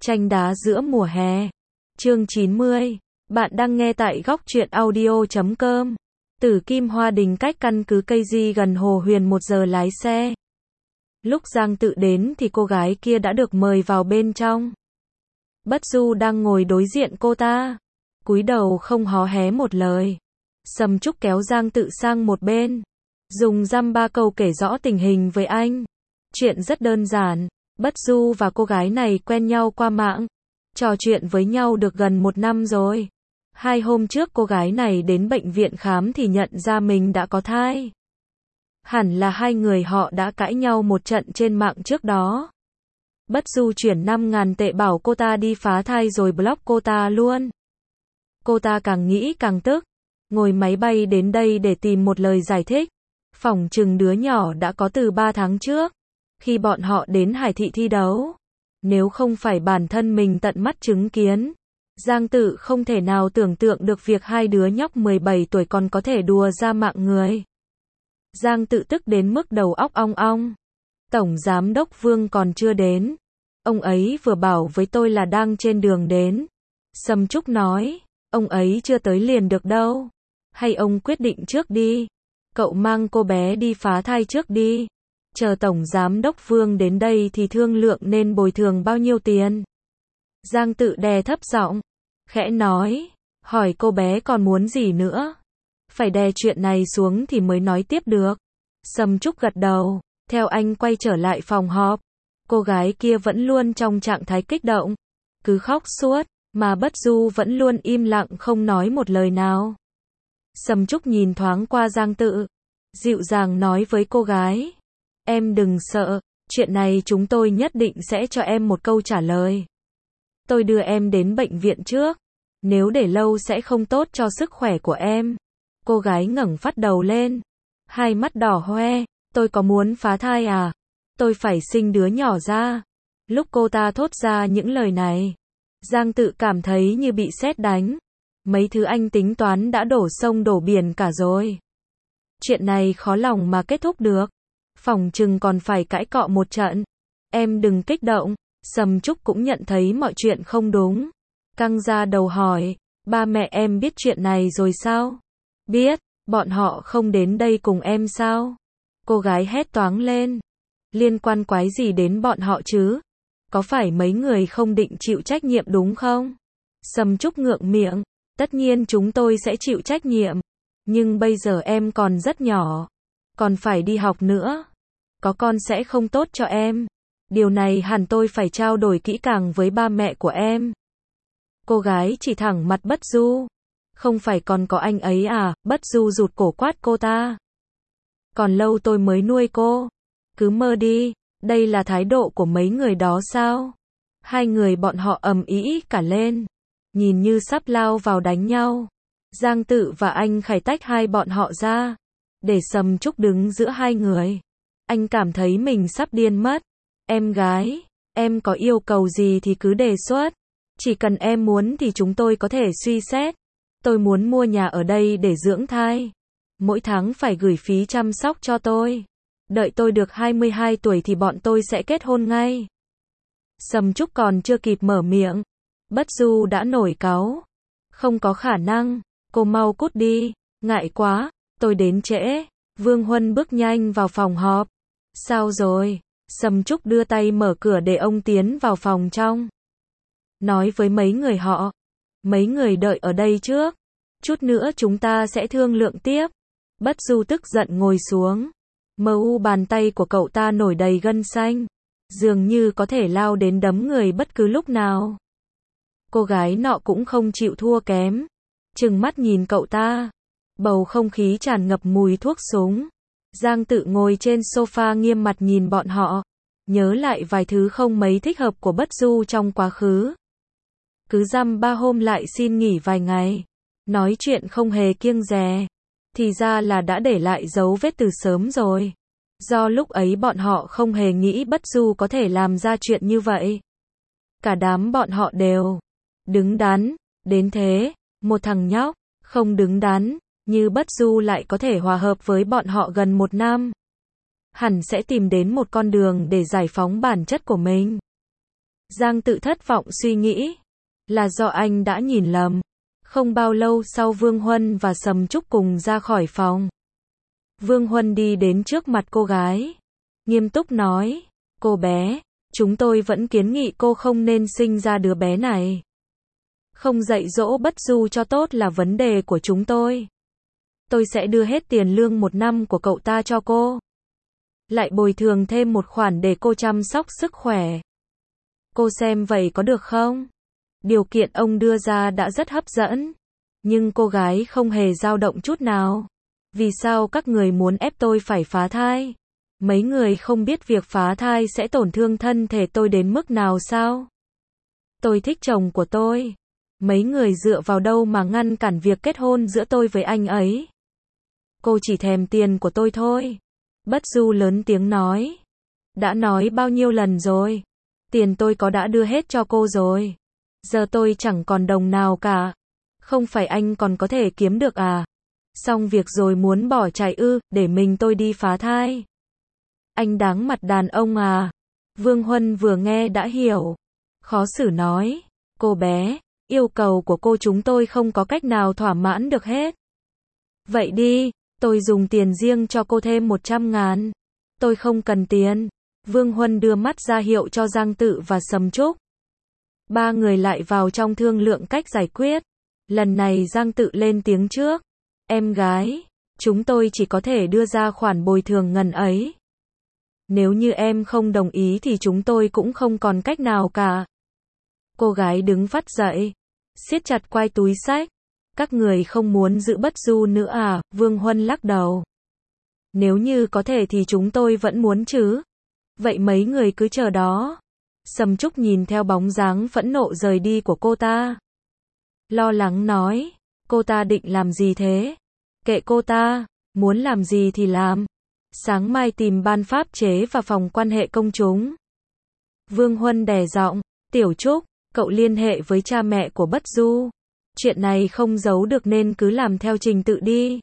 Tranh đá giữa mùa hè. Chương 90. Bạn đang nghe tại góc truyện audio.com. Tử Kim Hoa Đình cách căn cứ Cây Di gần Hồ Huyền 1 giờ lái xe. Lúc Giang Tự đến thì cô gái kia đã được mời vào bên trong. Bất Du đang ngồi đối diện cô ta, cúi đầu không hó hé một lời. Sầm Trúc kéo Giang Tự sang một bên, dùng dăm ba câu kể rõ tình hình với anh. Chuyện rất đơn giản, Bất Du và cô gái này quen nhau qua mạng, trò chuyện với nhau được gần 1 năm rồi. 2 hôm trước cô gái này đến bệnh viện khám thì nhận ra mình đã có thai. Hẳn là hai người họ đã cãi nhau một trận trên mạng trước đó. Bất Du chuyển 5.000 tệ bảo cô ta đi phá thai rồi block cô ta luôn. Cô ta càng nghĩ càng tức, ngồi máy bay đến đây để tìm một lời giải thích. Phỏng chừng đứa nhỏ đã có từ 3 tháng trước, khi bọn họ đến Hải Thị thi đấu. Nếu không phải bản thân mình tận mắt chứng kiến, Giang Tự không thể nào tưởng tượng được việc hai đứa nhóc 17 tuổi còn có thể đùa ra mạng người. Giang Tự tức đến mức đầu óc ong ong. Tổng Giám đốc Vương còn chưa đến. Ông ấy vừa bảo với tôi là đang trên đường đến. Sầm Trúc nói, ông ấy chưa tới liền được đâu. Hay ông quyết định trước đi. Cậu mang cô bé đi phá thai trước đi. Chờ Tổng Giám đốc Vương đến đây thì thương lượng nên bồi thường bao nhiêu tiền. Giang Tự đè thấp giọng, khẽ nói, hỏi cô bé còn muốn gì nữa. Phải đè chuyện này xuống thì mới nói tiếp được. Sầm Trúc gật đầu, theo anh quay trở lại phòng họp. Cô gái kia vẫn luôn trong trạng thái kích động, cứ khóc suốt, mà Bất Du vẫn luôn im lặng không nói một lời nào. Sầm Trúc nhìn thoáng qua Giang Tự, dịu dàng nói với cô gái, em đừng sợ, chuyện này chúng tôi nhất định sẽ cho em một câu trả lời. Tôi đưa em đến bệnh viện trước, nếu để lâu sẽ không tốt cho sức khỏe của em. Cô gái ngẩng phát đầu lên, hai mắt đỏ hoe, tôi có muốn phá thai à? Tôi phải sinh đứa nhỏ ra. Lúc cô ta thốt ra những lời này, Giang Tự cảm thấy như bị sét đánh. Mấy thứ anh tính toán đã đổ sông đổ biển cả rồi. Chuyện này khó lòng mà kết thúc được. Phỏng chừng còn phải cãi cọ một trận. Em đừng kích động. Sầm Trúc cũng nhận thấy mọi chuyện không đúng. Căng ra đầu hỏi, ba mẹ em biết chuyện này rồi sao? Biết, bọn họ không đến đây cùng em sao? Cô gái hét toáng lên. Liên quan quái gì đến bọn họ chứ? Có phải mấy người không định chịu trách nhiệm đúng không? Sầm Trúc ngượng miệng, tất nhiên chúng tôi sẽ chịu trách nhiệm. Nhưng bây giờ em còn rất nhỏ, còn phải đi học nữa. Có con sẽ không tốt cho em. Điều này hẳn tôi phải trao đổi kỹ càng với ba mẹ của em. Cô gái chỉ thẳng mặt Bất Du. Không phải còn có anh ấy à? Bất Du rụt cổ quát cô ta. Còn lâu tôi mới nuôi cô. Cứ mơ đi, đây là thái độ của mấy người đó sao? Hai người bọn họ ầm ĩ cả lên, nhìn như sắp lao vào đánh nhau. Giang Tự và anh Khải tách hai bọn họ ra, để Sầm Trúc đứng giữa hai người. Anh cảm thấy mình sắp điên mất. Em gái, em có yêu cầu gì thì cứ đề xuất. Chỉ cần em muốn thì chúng tôi có thể suy xét. Tôi muốn mua nhà ở đây để dưỡng thai. Mỗi tháng phải gửi phí chăm sóc cho tôi. Đợi tôi được 22 tuổi thì bọn tôi sẽ kết hôn ngay. Sầm Trúc còn chưa kịp mở miệng, Bất Du đã nổi cáu. Không có khả năng, cô mau cút đi, ngại quá, tôi đến trễ. Vương Huân bước nhanh vào phòng họp. Sao rồi? Sầm Trúc đưa tay mở cửa để ông tiến vào phòng trong. Nói với mấy người họ, mấy người đợi ở đây trước. Chút nữa chúng ta sẽ thương lượng tiếp. Bất Du tức giận ngồi xuống. MU bàn tay của cậu ta nổi đầy gân xanh, dường như có thể lao đến đấm người bất cứ lúc nào. Cô gái nọ cũng không chịu thua kém, trừng mắt nhìn cậu ta. Bầu không khí tràn ngập mùi thuốc súng. Giang Tự ngồi trên sofa nghiêm mặt nhìn bọn họ, nhớ lại vài thứ không mấy thích hợp của Bất Du trong quá khứ. Cứ dăm ba hôm lại xin nghỉ vài ngày, nói chuyện không hề kiêng dè. Thì ra là đã để lại dấu vết từ sớm rồi. Do lúc ấy bọn họ không hề nghĩ Bất Du có thể làm ra chuyện như vậy. Cả đám bọn họ đều đứng đắn đến thế. Một thằng nhóc không đứng đắn như Bất Du lại có thể hòa hợp với bọn họ gần 1 năm. Hẳn sẽ tìm đến một con đường để giải phóng bản chất của mình. Giang Tự thất vọng suy nghĩ, là do anh đã nhìn lầm. Không bao lâu sau Vương Huân và Sầm Trúc cùng ra khỏi phòng. Vương Huân đi đến trước mặt cô gái, nghiêm túc nói, cô bé, chúng tôi vẫn kiến nghị cô không nên sinh ra đứa bé này. Không dạy dỗ Bất Du cho tốt là vấn đề của chúng tôi. Tôi sẽ đưa hết tiền lương 1 năm của cậu ta cho cô. Lại bồi thường thêm một khoản để cô chăm sóc sức khỏe. Cô xem vậy có được không? Điều kiện ông đưa ra đã rất hấp dẫn. Nhưng cô gái không hề dao động chút nào. Vì sao các người muốn ép tôi phải phá thai? Mấy người không biết việc phá thai sẽ tổn thương thân thể tôi đến mức nào sao? Tôi thích chồng của tôi. Mấy người dựa vào đâu mà ngăn cản việc kết hôn giữa tôi với anh ấy? Cô chỉ thèm tiền của tôi thôi. Bất Du lớn tiếng nói. Đã nói bao nhiêu lần rồi? Tiền tôi có đã đưa hết cho cô rồi. Giờ tôi chẳng còn đồng nào cả. Không phải anh còn có thể kiếm được à? Xong việc rồi muốn bỏ chạy ư, để mình tôi đi phá thai. Anh đáng mặt đàn ông à? Vương Huân vừa nghe đã hiểu. Khó xử nói. Cô bé, yêu cầu của cô chúng tôi không có cách nào thỏa mãn được hết. Vậy đi, tôi dùng tiền riêng cho cô thêm 100.000. Tôi không cần tiền. Vương Huân đưa mắt ra hiệu cho Giang Tự và Sầm Trúc. Ba người lại vào trong thương lượng cách giải quyết. Lần này Giang Tự lên tiếng trước. Em gái, chúng tôi chỉ có thể đưa ra khoản bồi thường ngần ấy. Nếu như em không đồng ý thì chúng tôi cũng không còn cách nào cả. Cô gái đứng phắt dậy, siết chặt quai túi xách. Các người không muốn giữ Bất Du nữa à? Vương Huân lắc đầu. Nếu như có thể thì chúng tôi vẫn muốn chứ. Vậy mấy người cứ chờ đó. Sầm Trúc nhìn theo bóng dáng phẫn nộ rời đi của cô ta. Lo lắng nói, cô ta định làm gì thế? Kệ cô ta, muốn làm gì thì làm. Sáng mai tìm ban pháp chế và phòng quan hệ công chúng. Vương Huân đè giọng, Tiểu Trúc, cậu liên hệ với cha mẹ của Bất Du. Chuyện này không giấu được nên cứ làm theo trình tự đi.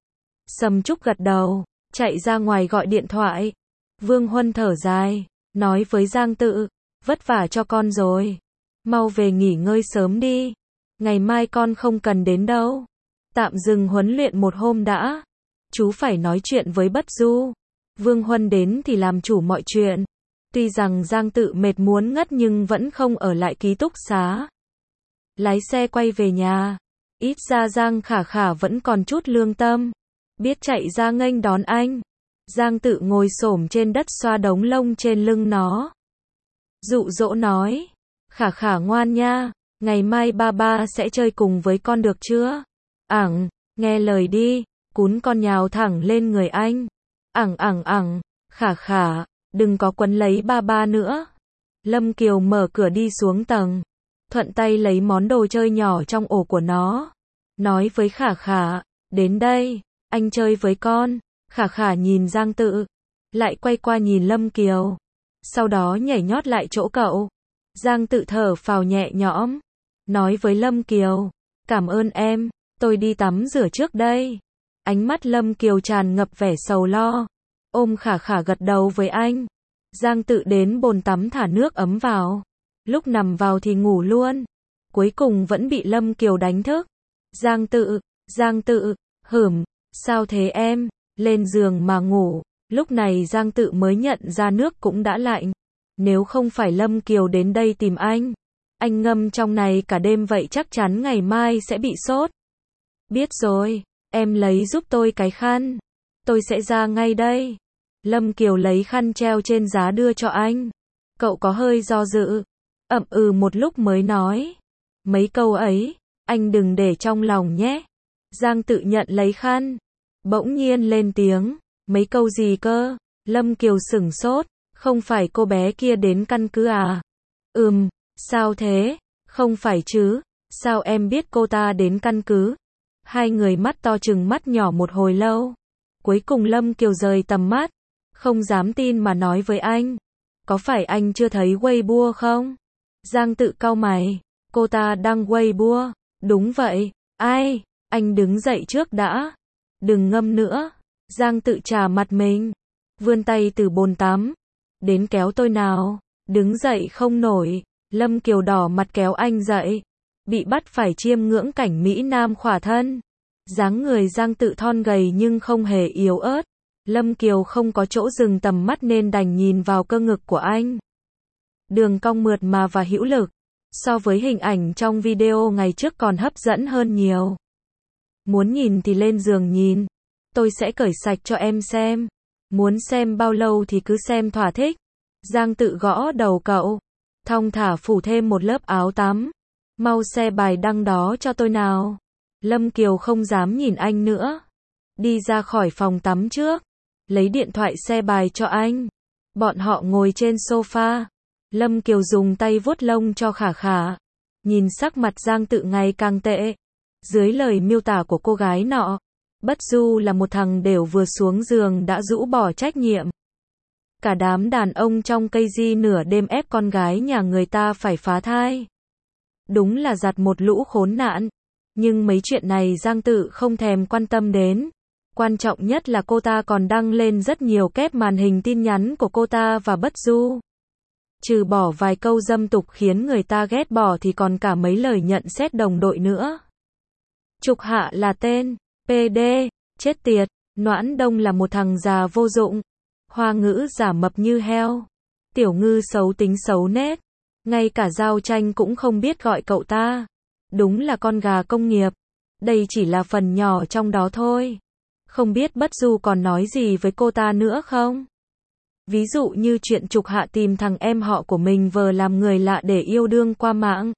Sầm Trúc gật đầu, chạy ra ngoài gọi điện thoại. Vương Huân thở dài, nói với Giang Tự, vất vả cho con rồi. Mau về nghỉ ngơi sớm đi. Ngày mai con không cần đến đâu. Tạm dừng huấn luyện một hôm đã. Chú phải nói chuyện với Bất Du. Vương Huân đến thì làm chủ mọi chuyện. Tuy rằng Giang Tự mệt muốn ngất nhưng vẫn không ở lại ký túc xá. Lái xe quay về nhà. Ít ra Giang Khả Khả vẫn còn chút lương tâm. Biết chạy ra nghênh đón anh. Giang Tự ngồi xổm trên đất xoa đống lông trên lưng nó. Dụ dỗ nói. Khả Khả ngoan nha. Ngày mai ba sẽ chơi cùng với con được chưa? Nghe lời đi. Cún con nhào thẳng lên người anh. Khả Khả, đừng có quấn lấy ba nữa. Lâm Kiều mở cửa đi xuống tầng. Thuận tay lấy món đồ chơi nhỏ trong ổ của nó. Nói với Khả Khả, đến đây, anh chơi với con. Khả Khả nhìn Giang Tự. Lại quay qua nhìn Lâm Kiều. Sau đó nhảy nhót lại chỗ cậu. Giang Tự thở phào nhẹ nhõm. Nói với Lâm Kiều, cảm ơn em, tôi đi tắm rửa trước đây. Ánh mắt Lâm Kiều tràn ngập vẻ sầu lo. Ôm Khả Khả gật đầu với anh. Giang Tự đến bồn tắm thả nước ấm vào. Lúc nằm vào thì ngủ luôn. Cuối cùng vẫn bị Lâm Kiều đánh thức. Giang Tự, sao thế em? Lên giường mà ngủ. Lúc này Giang Tự mới nhận ra nước cũng đã lạnh. Nếu không phải Lâm Kiều đến đây tìm anh ngâm trong này cả đêm vậy chắc chắn ngày mai sẽ bị sốt. Biết rồi, em lấy giúp tôi cái khăn. Tôi sẽ ra ngay đây. Lâm Kiều lấy khăn treo trên giá đưa cho anh. Cậu có hơi do dự. Một lúc mới nói. Mấy câu ấy, anh đừng để trong lòng nhé. Giang Tự nhận lấy khăn. Bỗng nhiên lên tiếng. Mấy câu gì cơ? Lâm Kiều sửng sốt. Không phải cô bé kia đến căn cứ à? Sao thế? Không phải chứ? Sao em biết cô ta đến căn cứ? Hai người mắt to trừng mắt nhỏ một hồi lâu. Cuối cùng Lâm Kiều rời tầm mắt. Không dám tin mà nói với anh. Có phải anh chưa thấy Weibo không? Giang Tự cau mày. Cô ta đăng Weibo. Đúng vậy. Ai? Anh đứng dậy trước đã. Đừng ngâm nữa. Giang Tự chà mặt mình. Vươn tay từ bồn tắm. Đến kéo tôi nào. Đứng dậy không nổi. Lâm Kiều đỏ mặt kéo anh dậy. Bị bắt phải chiêm ngưỡng cảnh Mỹ Nam khỏa thân. Dáng người Giang Tự thon gầy nhưng không hề yếu ớt. Lâm Kiều không có chỗ dừng tầm mắt nên đành nhìn vào cơ ngực của anh. Đường cong mượt mà và hữu lực. So với hình ảnh trong video ngày trước còn hấp dẫn hơn nhiều. Muốn nhìn thì lên giường nhìn. Tôi sẽ cởi sạch cho em xem. Muốn xem bao lâu thì cứ xem thỏa thích. Giang Tự gõ đầu cậu. Thong thả phủ thêm một lớp áo tắm. Mau share bài đăng đó cho tôi nào. Lâm Kiều không dám nhìn anh nữa. Đi ra khỏi phòng tắm trước. Lấy điện thoại share bài cho anh. Bọn họ ngồi trên sofa. Lâm Kiều dùng tay vuốt lông cho Khả Khả. Nhìn sắc mặt Giang Tự ngày càng tệ. Dưới lời miêu tả của cô gái nọ, Bất Du là một thằng đều vừa xuống giường đã rũ bỏ trách nhiệm. Cả đám đàn ông trong cây di nửa đêm ép con gái nhà người ta phải phá thai. Đúng là giặt một lũ khốn nạn. Nhưng mấy chuyện này Giang Tự không thèm quan tâm đến. Quan trọng nhất là cô ta còn đăng lên rất nhiều kép màn hình tin nhắn của cô ta và Bất Du. Trừ bỏ vài câu dâm tục khiến người ta ghét bỏ thì còn cả mấy lời nhận xét đồng đội nữa. Trục Hạ là tên, PD, chết tiệt, Noãn Đông là một thằng già vô dụng, Hoa Ngữ giả mập như heo, Tiểu Ngư xấu tính xấu nết, ngay cả Giao Tranh cũng không biết gọi cậu ta. Đúng là con gà công nghiệp. Đây chỉ là phần nhỏ trong đó thôi. Không biết Bất Du còn nói gì với cô ta nữa không? Ví dụ như chuyện Trục Hạ tìm thằng em họ của mình vờ làm người lạ để yêu đương qua mạng.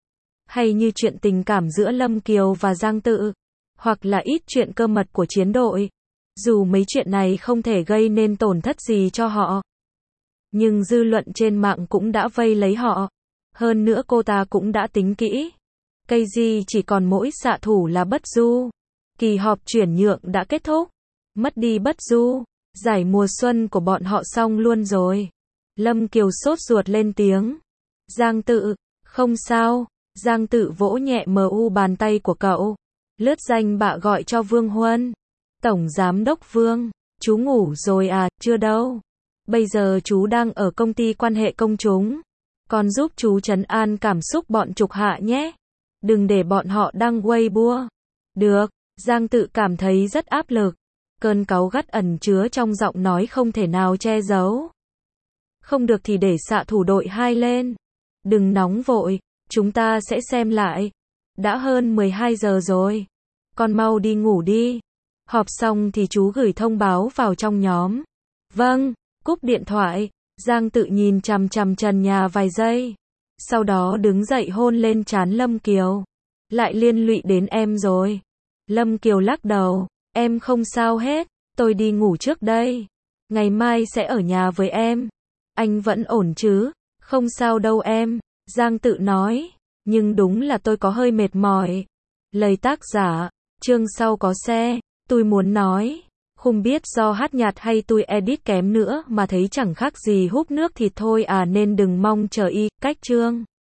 Hay như chuyện tình cảm giữa Lâm Kiều và Giang Tự. Hoặc là ít chuyện cơ mật của chiến đội. Dù mấy chuyện này không thể gây nên tổn thất gì cho họ. Nhưng dư luận trên mạng cũng đã vây lấy họ. Hơn nữa cô ta cũng đã tính kỹ. Cây di chỉ còn mỗi xạ thủ là Bất Du. Kỳ họp chuyển nhượng đã kết thúc. Mất đi Bất Du. Giải mùa xuân của bọn họ xong luôn rồi. Lâm Kiều sốt ruột lên tiếng. Giang Tự, không sao. Giang Tự vỗ nhẹ mu bàn tay của cậu. Lướt danh bạ gọi cho Vương Huân. Tổng Giám đốc Vương, chú ngủ rồi à? Chưa đâu. Bây giờ chú đang ở công ty quan hệ công chúng. Con giúp chú trấn an cảm xúc bọn Trục Hạ nhé. Đừng để bọn họ đăng Weibo. Được. Giang Tự cảm thấy rất áp lực. Cơn cáu gắt ẩn chứa trong giọng nói không thể nào che giấu. Không được thì để xạ thủ đội 2 lên. Đừng nóng vội, chúng ta sẽ xem lại. Đã hơn 12 giờ rồi. Con mau đi ngủ đi. Họp xong thì chú gửi thông báo vào trong nhóm. Vâng, cúp điện thoại. Giang Tự nhìn chằm chằm trần nhà vài giây. Sau đó đứng dậy hôn lên trán Lâm Kiều. Lại liên lụy đến em rồi. Lâm Kiều lắc đầu. Em không sao hết. Tôi đi ngủ trước đây. Ngày mai sẽ ở nhà với em. Anh vẫn ổn chứ? Không sao đâu em. Giang Tự nói. Nhưng đúng là tôi có hơi mệt mỏi. Lời tác giả. Chương sau có xe. Tôi muốn nói. Không biết do hát nhạt hay tôi edit kém nữa mà thấy chẳng khác gì húp nước thịt thôi à, nên đừng mong chờ y. Cách chương.